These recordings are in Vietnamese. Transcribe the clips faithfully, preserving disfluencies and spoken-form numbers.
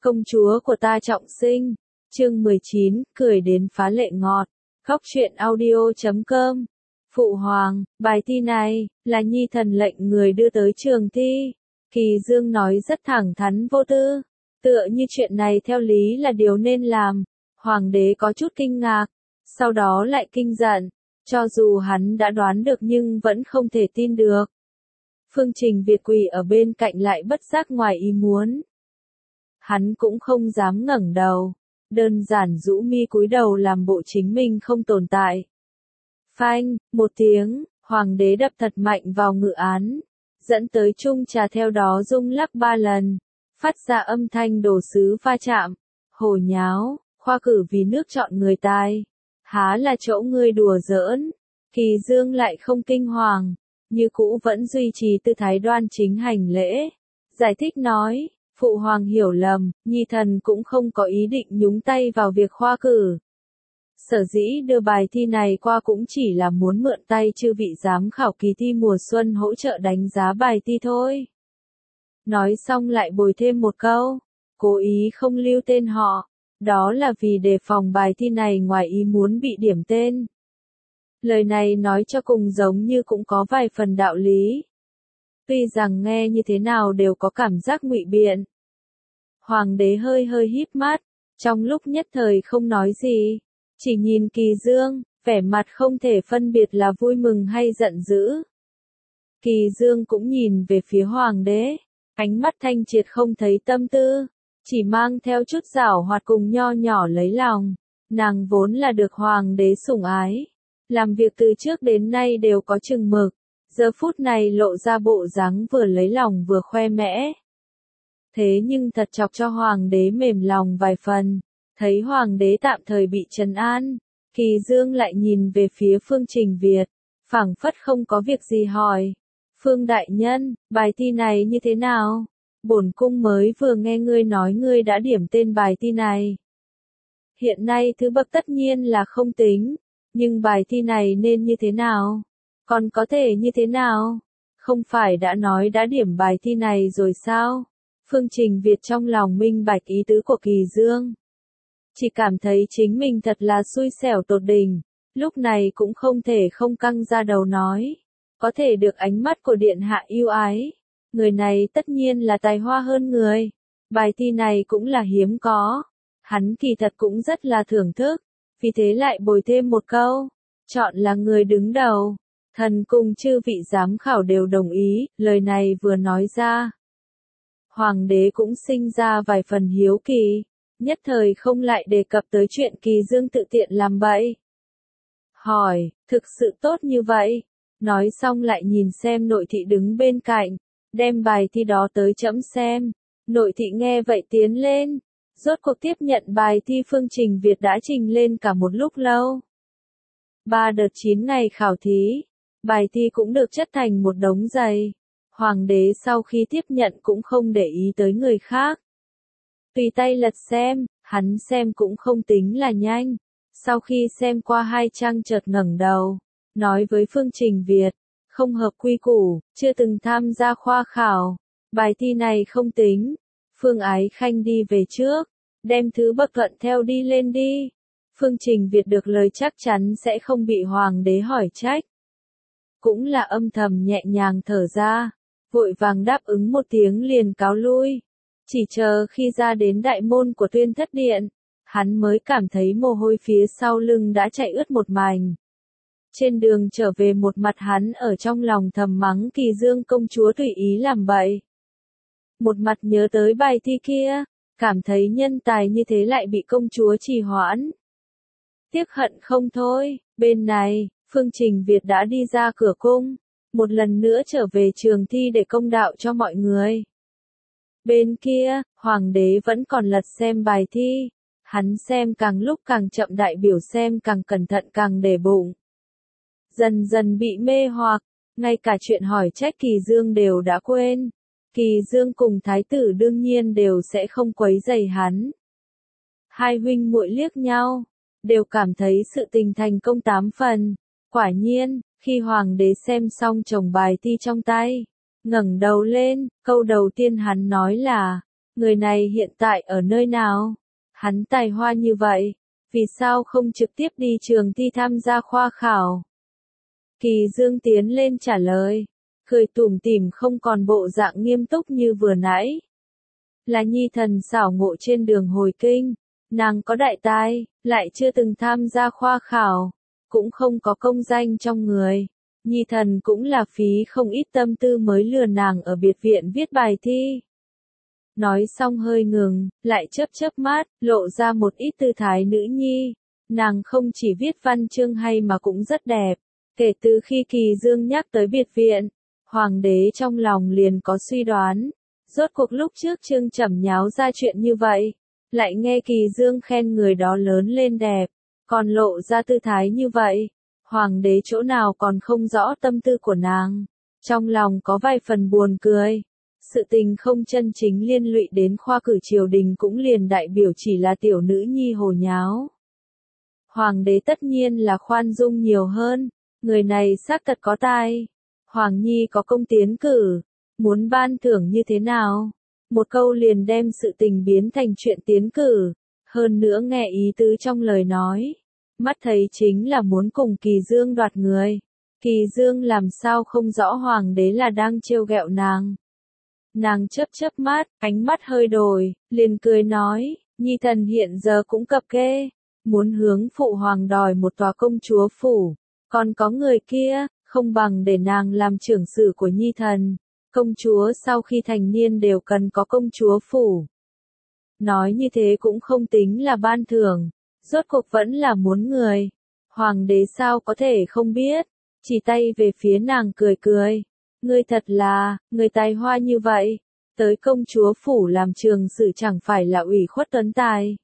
Công chúa của ta trọng sinh. Chương mười chín, cười đến phá lệ ngọt. Góc truyện audio chấm com. Phụ hoàng, bài thi này, là nhi thần lệnh người đưa tới trường thi. Kỳ Dương nói rất thẳng thắn vô tư. Tựa như chuyện này theo lý là điều nên làm. Hoàng đế có chút kinh ngạc. Sau đó lại kinh giận. Cho dù hắn đã đoán được nhưng vẫn không thể tin được. Phương Trình Việt quỳ ở bên cạnh lại bất giác ngoài ý muốn. Hắn cũng không dám ngẩng đầu. Đơn giản rũ mi cúi đầu làm bộ chính mình không tồn tại. Phanh, một tiếng, hoàng đế đập thật mạnh vào ngự án. Dẫn tới chung trà theo đó rung lắc ba lần. Phát ra âm thanh đồ sứ va chạm. Hồ nháo, khoa cử vì nước chọn người tài. Há là chỗ ngươi đùa giỡn. Kỳ Dương lại không kinh hoàng. Như cũ vẫn duy trì tư thái đoan chính hành lễ. Giải thích nói, phụ hoàng hiểu lầm, nhi thần cũng không có ý định nhúng tay vào việc khoa cử. Sở dĩ đưa bài thi này qua cũng chỉ là muốn mượn tay chư vị giám khảo kỳ thi mùa xuân hỗ trợ đánh giá bài thi thôi. Nói xong lại bồi thêm một câu, cố ý không lưu tên họ, đó là vì đề phòng bài thi này ngoài ý muốn bị điểm tên. Lời này nói cho cùng giống như cũng có vài phần đạo lý. Tuy rằng nghe như thế nào đều có cảm giác ngụy biện. Hoàng đế hơi hơi híp mắt, trong lúc nhất thời không nói gì, chỉ nhìn Kỳ Dương, vẻ mặt không thể phân biệt là vui mừng hay giận dữ. Kỳ Dương cũng nhìn về phía hoàng đế, ánh mắt thanh triệt không thấy tâm tư, chỉ mang theo chút giảo hoạt cùng nho nhỏ lấy lòng. Nàng vốn là được hoàng đế sủng ái, làm việc từ trước đến nay đều có chừng mực, giờ phút này lộ ra bộ dáng vừa lấy lòng vừa khoe mẽ. Thế nhưng thật chọc cho hoàng đế mềm lòng vài phần, thấy hoàng đế tạm thời bị trấn an, Kỳ Dương lại nhìn về phía Phương Trình Việt, phảng phất không có việc gì hỏi. Phương đại nhân, bài thi này như thế nào? Bổn cung mới vừa nghe ngươi nói ngươi đã điểm tên bài thi này. Hiện nay thứ bậc tất nhiên là không tính, nhưng bài thi này nên như thế nào? Còn có thể như thế nào? Không phải đã nói đã điểm bài thi này rồi sao? Phương Trình Việt trong lòng minh bạch ý tứ của Kỳ Dương. Chỉ cảm thấy chính mình thật là xui xẻo tột đỉnh, lúc này cũng không thể không căng ra đầu nói. Có thể được ánh mắt của điện hạ yêu ái. Người này tất nhiên là tài hoa hơn người. Bài thi này cũng là hiếm có. Hắn kỳ thật cũng rất là thưởng thức. Vì thế lại bồi thêm một câu. Chọn là người đứng đầu. Thần cùng chư vị giám khảo đều đồng ý. Lời này vừa nói ra. Hoàng đế cũng sinh ra vài phần hiếu kỳ. Nhất thời không lại đề cập tới chuyện Kỳ Dương tự tiện làm bậy. Hỏi, thực sự tốt như vậy? Nói xong lại nhìn xem nội thị đứng bên cạnh. Đem bài thi đó tới trẫm xem. Nội thị nghe vậy tiến lên. Rốt cuộc tiếp nhận bài thi Phương Trình Việt đã trình lên cả một lúc lâu. Ba đợt chín ngày khảo thí. Bài thi cũng được chất thành một đống dày. Hoàng đế sau khi tiếp nhận cũng không để ý tới người khác. Tùy tay lật xem, hắn xem cũng không tính là nhanh. Sau khi xem qua hai trang chợt ngẩng đầu, nói với Phương Trình Việt, không hợp quy củ, chưa từng tham gia khoa khảo. Bài thi này không tính. Phương Ái Khanh đi về trước, đem thứ bậc thuận theo đi lên đi. Phương Trình Việt được lời chắc chắn sẽ không bị hoàng đế hỏi trách. Cũng là âm thầm nhẹ nhàng thở ra, vội vàng đáp ứng một tiếng liền cáo lui. Chỉ chờ khi ra đến đại môn của Tuyên Thất Điện, hắn mới cảm thấy mồ hôi phía sau lưng đã chảy ướt một mảnh. Trên đường trở về một mặt hắn ở trong lòng thầm mắng Kỳ Dương công chúa tùy ý làm bậy. Một mặt nhớ tới bài thi kia, cảm thấy nhân tài như thế lại bị công chúa trì hoãn. Tiếc hận không thôi, bên này, Phương Trình Việt đã đi ra cửa cung, một lần nữa trở về trường thi để công đạo cho mọi người. Bên kia, hoàng đế vẫn còn lật xem bài thi, hắn xem càng lúc càng chậm đại biểu xem càng cẩn thận càng để bụng. Dần dần bị mê hoặc, ngay cả chuyện hỏi trách Kỳ Dương đều đã quên. Kỳ Dương cùng thái tử đương nhiên đều sẽ không quấy rầy hắn. Hai huynh muội liếc nhau, đều cảm thấy sự tình thành công tám phần. Quả nhiên, khi hoàng đế xem xong chồng bài thi trong tay, ngẩng đầu lên, câu đầu tiên hắn nói là, người này hiện tại ở nơi nào? Hắn tài hoa như vậy, vì sao không trực tiếp đi trường thi tham gia khoa khảo? Kỳ Dương tiến lên trả lời, cười tủm tỉm không còn bộ dạng nghiêm túc như vừa nãy. Là nhi thần xảo ngộ trên đường hồi kinh, nàng có đại tài, lại chưa từng tham gia khoa khảo, cũng không có công danh trong người. Nhi thần cũng là phí không ít tâm tư mới lừa nàng ở biệt viện viết bài thi. Nói xong hơi ngừng, lại chớp chớp mắt, lộ ra một ít tư thái nữ nhi. Nàng không chỉ viết văn chương hay mà cũng rất đẹp. Kể từ khi Kỳ Dương nhắc tới biệt viện, hoàng đế trong lòng liền có suy đoán. Rốt cuộc lúc trước Trương Trầm nháo ra chuyện như vậy, lại nghe Kỳ Dương khen người đó lớn lên đẹp, còn lộ ra tư thái như vậy. Hoàng đế chỗ nào còn không rõ tâm tư của nàng, trong lòng có vài phần buồn cười. Sự tình không chân chính liên lụy đến khoa cử triều đình cũng liền đại biểu chỉ là tiểu nữ nhi hồ nháo. Hoàng đế tất nhiên là khoan dung nhiều hơn, người này xác thật có tài. Hoàng nhi có công tiến cử, muốn ban thưởng như thế nào? Một câu liền đem sự tình biến thành chuyện tiến cử, hơn nữa nghe ý tứ trong lời nói. Mắt thấy chính là muốn cùng Kỳ Dương đoạt người. Kỳ Dương làm sao không rõ hoàng đế là đang trêu ghẹo nàng. Nàng chớp chớp mắt, ánh mắt hơi đổi, liền cười nói, nhi thần hiện giờ cũng cập kê, muốn hướng phụ hoàng đòi một tòa công chúa phủ, còn có người kia, không bằng để nàng làm trưởng sử của nhi thần. Công chúa sau khi thành niên đều cần có công chúa phủ. Nói như thế cũng không tính là ban thưởng, rốt cuộc vẫn là muốn người. Hoàng đế sao có thể không biết, chỉ tay về phía nàng cười cười. Ngươi thật là, người tài hoa như vậy, tới công chúa phủ làm trường sử chẳng phải là ủy khuất tuấn tài.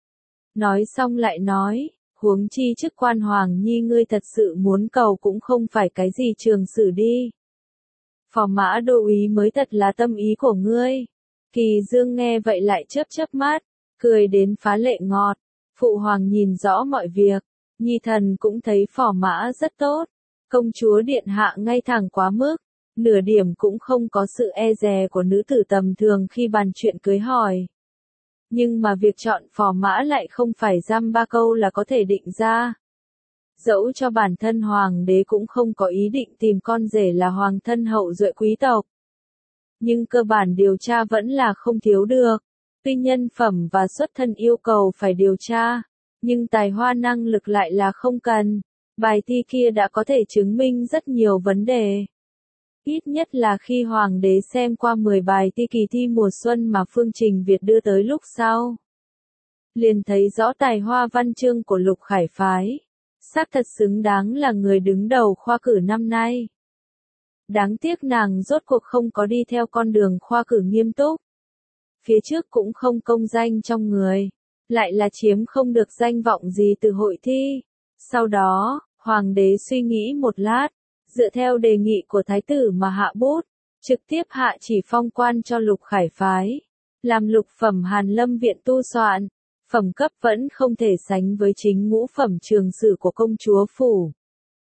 Nói xong lại nói, huống chi chức quan hoàng nhi ngươi thật sự muốn cầu cũng không phải cái gì trường sử đi. Phò mã đô úy mới thật là tâm ý của ngươi. Kỳ Dương nghe vậy lại chớp chớp mắt, cười đến phá lệ ngọt. Phụ hoàng nhìn rõ mọi việc, nhi thần cũng thấy phò mã rất tốt. Công chúa điện hạ ngay thẳng quá mức, nửa điểm cũng không có sự e dè của nữ tử tầm thường khi bàn chuyện cưới hỏi. Nhưng mà việc chọn phò mã lại không phải dăm ba câu là có thể định ra. Dẫu cho bản thân hoàng đế cũng không có ý định tìm con rể là hoàng thân hậu duệ quý tộc. Nhưng cơ bản điều tra vẫn là không thiếu được. Tuy nhân phẩm và xuất thân yêu cầu phải điều tra, nhưng tài hoa năng lực lại là không cần. Bài thi kia đã có thể chứng minh rất nhiều vấn đề. Ít nhất là khi hoàng đế xem qua mười bài thi kỳ thi mùa xuân mà Phương Trình Việt đưa tới lúc sau, liền thấy rõ tài hoa văn chương của Lục Khải phái. Xác thật xứng đáng là người đứng đầu khoa cử năm nay. Đáng tiếc nàng rốt cuộc không có đi theo con đường khoa cử nghiêm túc. Phía trước cũng không công danh trong người, lại là chiếm không được danh vọng gì từ hội thi. Sau đó, hoàng đế suy nghĩ một lát, dựa theo đề nghị của thái tử mà hạ bút, trực tiếp hạ chỉ phong quan cho Lục Khải phái, làm lục phẩm Hàn Lâm viện tu soạn. Phẩm cấp vẫn không thể sánh với chính ngũ phẩm trường sử của công chúa phủ.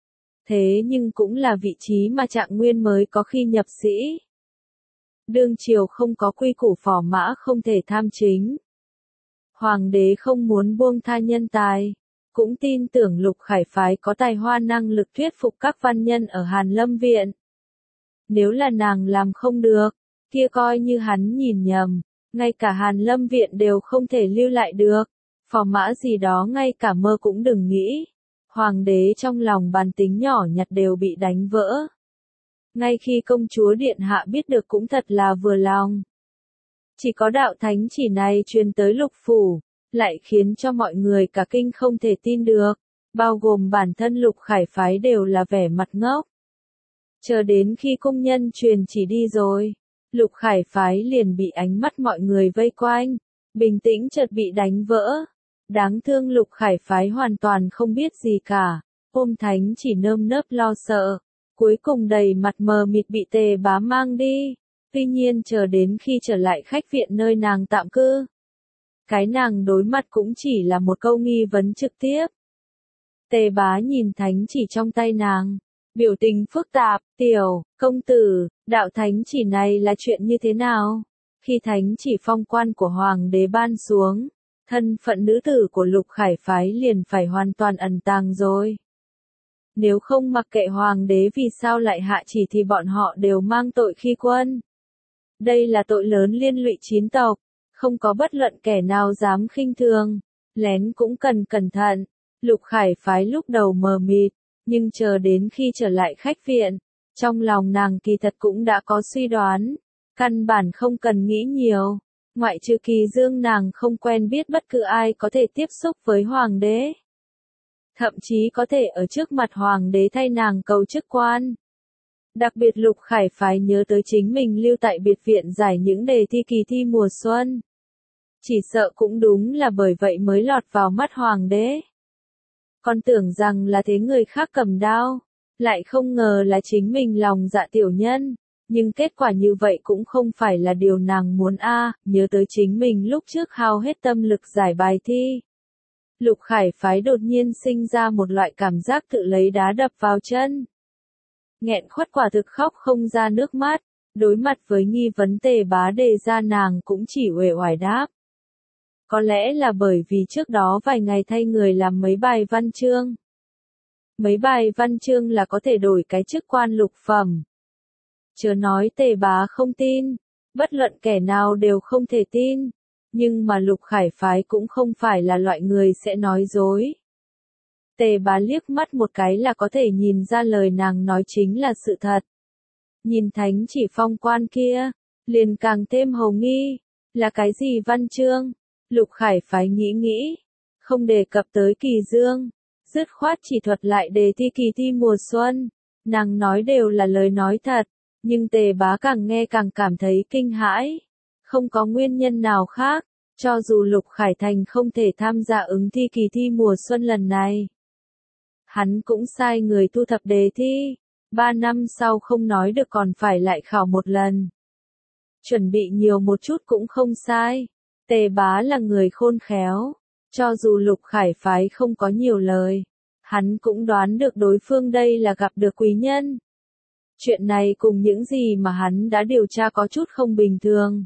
Thế nhưng cũng là vị trí mà Trạng Nguyên mới có khi nhập sĩ. Đương triều không có quy củ phò mã không thể tham chính. Hoàng đế không muốn buông tha nhân tài, cũng tin tưởng Lục Khải phái có tài hoa năng lực thuyết phục các văn nhân ở Hàn Lâm viện. Nếu là nàng làm không được, kia coi như hắn nhìn nhầm. Ngay cả Hàn Lâm viện đều không thể lưu lại được, phò mã gì đó ngay cả mơ cũng đừng nghĩ. Hoàng đế trong lòng bàn tính nhỏ nhặt đều bị đánh vỡ. Ngay khi công chúa điện hạ biết được cũng thật là vừa lòng. Chỉ có đạo thánh chỉ này truyền tới Lục phủ, lại khiến cho mọi người cả kinh không thể tin được, bao gồm bản thân Lục Khải phái đều là vẻ mặt ngốc. Chờ đến khi cung nhân truyền chỉ đi rồi, Lục Khải phái liền bị ánh mắt mọi người vây quanh, bình tĩnh chợt bị đánh vỡ. Đáng thương Lục Khải phái hoàn toàn không biết gì cả, ôm thánh chỉ nơm nớp lo sợ, cuối cùng đầy mặt mờ mịt bị Tề Bá mang đi. Tuy nhiên chờ đến khi trở lại khách viện nơi nàng tạm cư, cái nàng đối mặt cũng chỉ là một câu nghi vấn trực tiếp. Tề Bá nhìn thánh chỉ trong tay nàng, biểu tình phức tạp, tiểu, công tử, đạo thánh chỉ này là chuyện như thế nào? Khi thánh chỉ phong quan của hoàng đế ban xuống, thân phận nữ tử của Lục Khải phái liền phải hoàn toàn ẩn tàng rồi. Nếu không mặc kệ hoàng đế vì sao lại hạ chỉ thì bọn họ đều mang tội khi quân. Đây là tội lớn liên lụy chín tộc, không có bất luận kẻ nào dám khinh thường, lén cũng cần cẩn thận. Lục Khải phái lúc đầu mờ mịt, nhưng chờ đến khi trở lại khách viện, trong lòng nàng kỳ thật cũng đã có suy đoán, căn bản không cần nghĩ nhiều, ngoại trừ Kỳ Dương nàng không quen biết bất cứ ai có thể tiếp xúc với hoàng đế. Thậm chí có thể ở trước mặt hoàng đế thay nàng cầu chức quan. Đặc biệt Lục Khải phái nhớ tới chính mình lưu tại biệt viện giải những đề thi kỳ thi mùa xuân. Chỉ sợ cũng đúng là bởi vậy mới lọt vào mắt hoàng đế. Còn tưởng rằng là thế người khác cầm đao, lại không ngờ là chính mình lòng dạ tiểu nhân, nhưng kết quả như vậy cũng không phải là điều nàng muốn a. À, nhớ tới chính mình lúc trước hao hết tâm lực giải bài thi. Lục Khải phái đột nhiên sinh ra một loại cảm giác tự lấy đá đập vào chân. Nghẹn khuất quả thực khóc không ra nước mắt, đối mặt với nghi vấn Tề Bá đề ra nàng cũng chỉ uể oải đáp. Có lẽ là bởi vì trước đó vài ngày thay người làm mấy bài văn chương. Mấy bài văn chương là có thể đổi cái chức quan lục phẩm. Chớ nói Tề Bá không tin, bất luận kẻ nào đều không thể tin, nhưng mà Lục Khải phái cũng không phải là loại người sẽ nói dối. Tề Bá liếc mắt một cái là có thể nhìn ra lời nàng nói chính là sự thật. Nhìn thánh chỉ phong quan kia, liền càng thêm hồ nghi, là cái gì văn chương? Lục Khải phái nghĩ nghĩ, không đề cập tới Kỳ Dương, dứt khoát chỉ thuật lại đề thi kỳ thi mùa xuân, nàng nói đều là lời nói thật, nhưng Tề Bá càng nghe càng cảm thấy kinh hãi, không có nguyên nhân nào khác, cho dù Lục Khải Thành không thể tham gia ứng thi kỳ thi mùa xuân lần này. Hắn cũng sai người thu thập đề thi, ba năm sau không nói được còn phải lại khảo một lần. Chuẩn bị nhiều một chút cũng không sai. Tề Bá là người khôn khéo, cho dù Lục Khải phái không có nhiều lời, hắn cũng đoán được đối phương đây là gặp được quý nhân. Chuyện này cùng những gì mà hắn đã điều tra có chút không bình thường.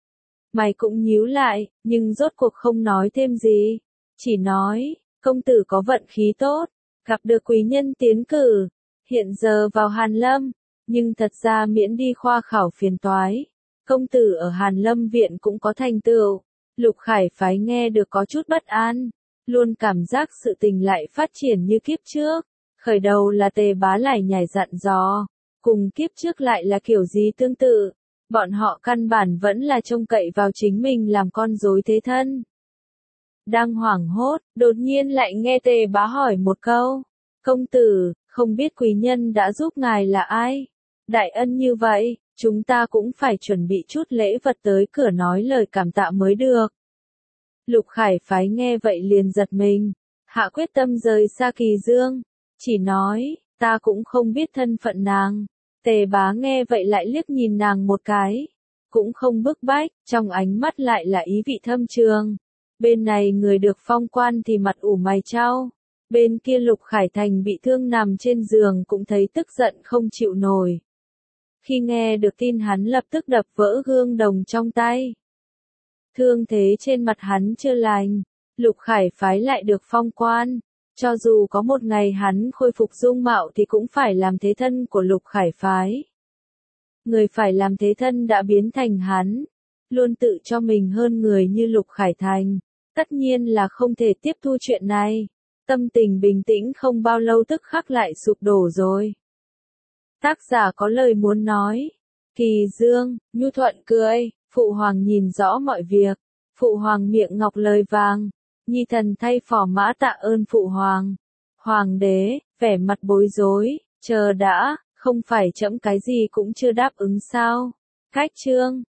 Mày cũng nhíu lại, nhưng rốt cuộc không nói thêm gì, chỉ nói, công tử có vận khí tốt, gặp được quý nhân tiến cử, hiện giờ vào Hàn Lâm, nhưng thật ra miễn đi khoa khảo phiền toái. Công tử ở Hàn Lâm viện cũng có thành tựu. Lục Khải phái nghe được có chút bất an, luôn cảm giác sự tình lại phát triển như kiếp trước. Khởi đầu là Tề Bá lại nhảy dặn dò, cùng kiếp trước lại là kiểu gì tương tự. Bọn họ căn bản vẫn là trông cậy vào chính mình làm con rối thế thân. Đang hoảng hốt, đột nhiên lại nghe Tề Bá hỏi một câu. Công tử, không biết quý nhân đã giúp ngài là ai? Đại ân như vậy, chúng ta cũng phải chuẩn bị chút lễ vật tới cửa nói lời cảm tạ mới được. Lục Khải phái nghe vậy liền giật mình, hạ quyết tâm rời xa Kỳ Dương, chỉ nói, ta cũng không biết thân phận nàng. Tề Bá nghe vậy lại liếc nhìn nàng một cái, cũng không bức bách, trong ánh mắt lại là ý vị thâm trường. Bên này người được phong quan thì mặt ủ mày chau, bên kia Lục Khải Thành bị thương nằm trên giường cũng thấy tức giận không chịu nổi. Khi nghe được tin hắn lập tức đập vỡ gương đồng trong tay. Thương thế trên mặt hắn chưa lành, Lục Khải phái lại được phong quan, cho dù có một ngày hắn khôi phục dung mạo thì cũng phải làm thế thân của Lục Khải phái. Người phải làm thế thân đã biến thành hắn, luôn tự cho mình hơn người như Lục Khải Thành, tất nhiên là không thể tiếp thu chuyện này. Tâm tình bình tĩnh không bao lâu tức khắc lại sụp đổ rồi. Tác giả có lời muốn nói. Kỳ Dương, nhu thuận cười, Phụ Hoàng nhìn rõ mọi việc. Phụ Hoàng miệng ngọc lời vàng. Nhi thần thay phò mã tạ ơn Phụ Hoàng. Hoàng đế, vẻ mặt bối rối, chờ đã, không phải trẫm cái gì cũng chưa đáp ứng sao? Cách chương.